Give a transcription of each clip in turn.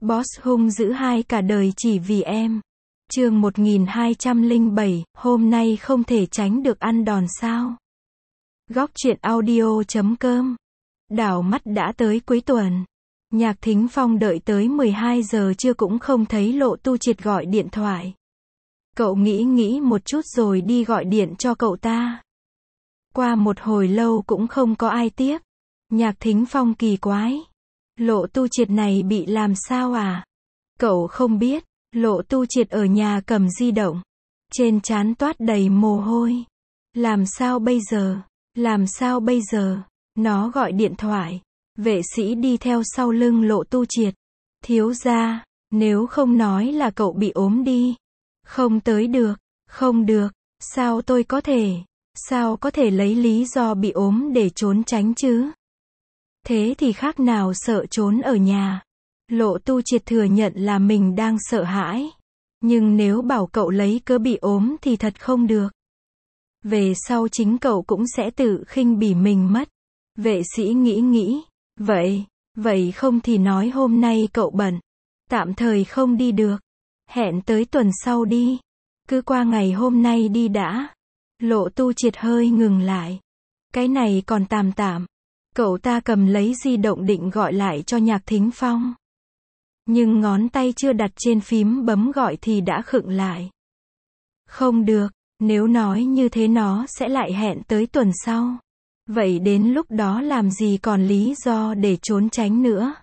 Boss hung dữ hai cả đời chỉ vì em. Chương 1207, hôm nay không thể tránh được ăn đòn sao? Góc truyện audio.com. Đảo mắt đã tới cuối tuần. Nhạc Thính Phong đợi tới 12 giờ trưa cũng không thấy Lộ Tu Triệt gọi điện thoại. Cậu nghĩ một chút rồi đi gọi điện cho cậu ta. Qua một hồi lâu cũng không có ai tiếp. Nhạc Thính Phong kỳ quái. Lộ Tu Triệt này bị làm sao à? Cậu không biết. Lộ Tu Triệt ở nhà cầm di động. Trên trán toát đầy mồ hôi. Làm sao bây giờ? Làm sao bây giờ? Nó gọi điện thoại. Vệ sĩ đi theo sau lưng Lộ Tu Triệt. Thiếu gia, nếu không nói là cậu bị ốm đi. Không tới được, không được, sao tôi có thể, sao có thể lấy lý do bị ốm để trốn tránh chứ? Thế thì khác nào sợ trốn ở nhà. Lộ Tu Triệt thừa nhận là mình đang sợ hãi. Nhưng nếu bảo cậu lấy cớ bị ốm thì thật không được. Về sau chính cậu cũng sẽ tự khinh bỉ mình mất. Vệ sĩ nghĩ. Vậy không thì nói hôm nay cậu bận. Tạm thời không đi được. Hẹn tới tuần sau đi. Cứ qua ngày hôm nay đi đã. Lộ Tu Triệt hơi ngừng lại. Cái này còn tạm. Cậu ta cầm lấy di động định gọi lại cho Nhạc Thính Phong. Nhưng ngón tay chưa đặt trên phím bấm gọi thì đã khựng lại. Không được, nếu nói như thế nó sẽ lại hẹn tới tuần sau. Vậy đến lúc đó làm gì còn lý do để trốn tránh nữa.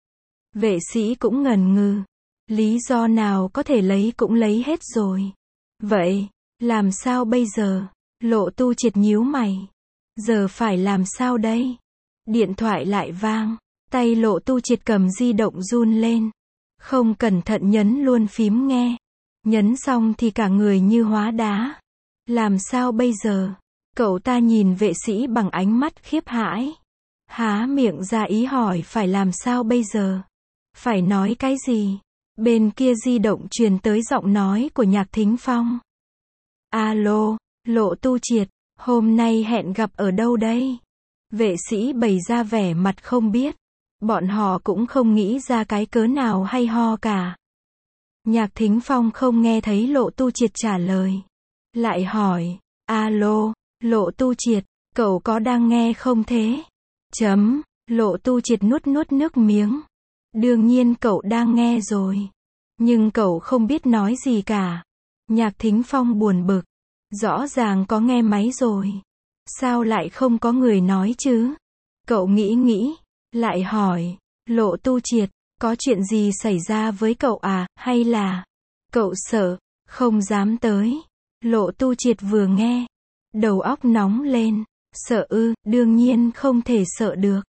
Vệ sĩ cũng ngần ngừ. Lý do nào có thể lấy cũng lấy hết rồi. Vậy, làm sao bây giờ? Lộ Tu Triệt nhíu mày. Giờ phải làm sao đây? Điện thoại lại vang. Tay Lộ Tu Triệt cầm di động run lên. Không cẩn thận nhấn luôn phím nghe. Nhấn xong thì cả người như hóa đá. Làm sao bây giờ? Cậu ta nhìn vệ sĩ bằng ánh mắt khiếp hãi. Há miệng ra ý hỏi phải làm sao bây giờ? Phải nói cái gì? Bên kia di động truyền tới giọng nói của Nhạc Thính Phong. Alo, Lộ Tu Triệt, hôm nay hẹn gặp ở đâu đây? Vệ sĩ bày ra vẻ mặt không biết. Bọn họ cũng không nghĩ ra cái cớ nào hay ho cả. Nhạc Thính Phong không nghe thấy Lộ Tu Triệt trả lời. Lại hỏi, alo, Lộ Tu Triệt, cậu có đang nghe không thế? Lộ Tu Triệt nuốt nước miếng. Đương nhiên cậu đang nghe rồi. Nhưng cậu không biết nói gì cả. Nhạc Thính Phong buồn bực. Rõ ràng có nghe máy rồi. Sao lại không có người nói chứ? Cậu nghĩ. Lại hỏi, Lộ Tu Triệt, có chuyện gì xảy ra với cậu à, hay là cậu sợ, không dám tới? Lộ Tu Triệt vừa nghe, đầu óc nóng lên. Sợ ư? Đương nhiên không thể sợ được.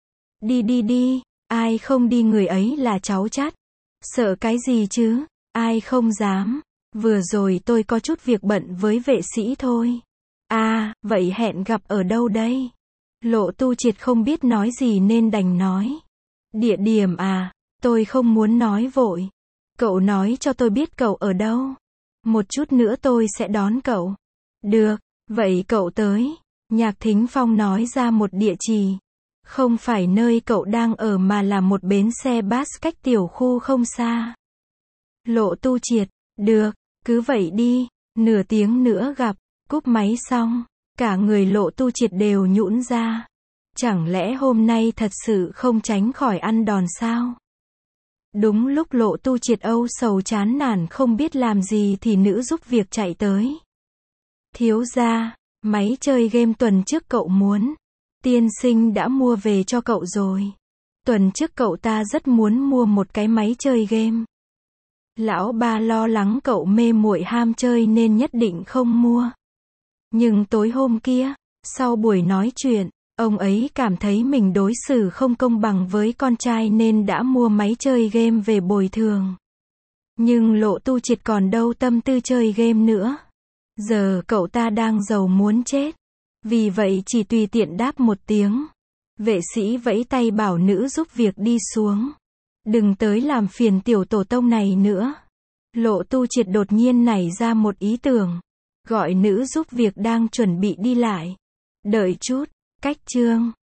Đi, ai không đi người ấy là cháu chắt. Sợ cái gì chứ? Ai không dám. Vừa rồi tôi có chút việc bận với vệ sĩ thôi. À, vậy hẹn gặp ở đâu đây? Lộ Tu Triệt không biết nói gì nên đành nói. Địa điểm à? Tôi không muốn nói vội. Cậu nói cho tôi biết cậu ở đâu. Một chút nữa tôi sẽ đón cậu. Được, vậy cậu tới. Nhạc Thính Phong nói ra một địa chỉ. Không phải nơi cậu đang ở mà là một bến xe bus cách tiểu khu không xa. Lộ Tu Triệt, được, cứ vậy đi, nửa tiếng nữa gặp. Cúp máy xong, cả người Lộ Tu Triệt đều nhũn ra. Chẳng lẽ hôm nay thật sự không tránh khỏi ăn đòn sao? Đúng lúc Lộ Tu Triệt âu sầu chán nản không biết làm gì thì nữ giúp việc chạy tới. Thiếu gia, máy chơi game tuần trước cậu muốn. Tiên sinh đã mua về cho cậu rồi. Tuần trước cậu ta rất muốn mua một cái máy chơi game. Lão ba lo lắng cậu mê muội ham chơi nên nhất định không mua. Nhưng tối hôm kia, sau buổi nói chuyện, ông ấy cảm thấy mình đối xử không công bằng với con trai nên đã mua máy chơi game về bồi thường. Nhưng Lộ Tu Triệt còn đâu tâm tư chơi game nữa. Giờ cậu ta đang giàu muốn chết. Vì vậy chỉ tùy tiện đáp một tiếng. Vệ sĩ vẫy tay bảo nữ giúp việc đi xuống. Đừng tới làm phiền tiểu tổ tông này nữa. Lộ Tu Triệt đột nhiên nảy ra một ý tưởng. Gọi nữ giúp việc đang chuẩn bị đi lại. Đợi chút, cách chương.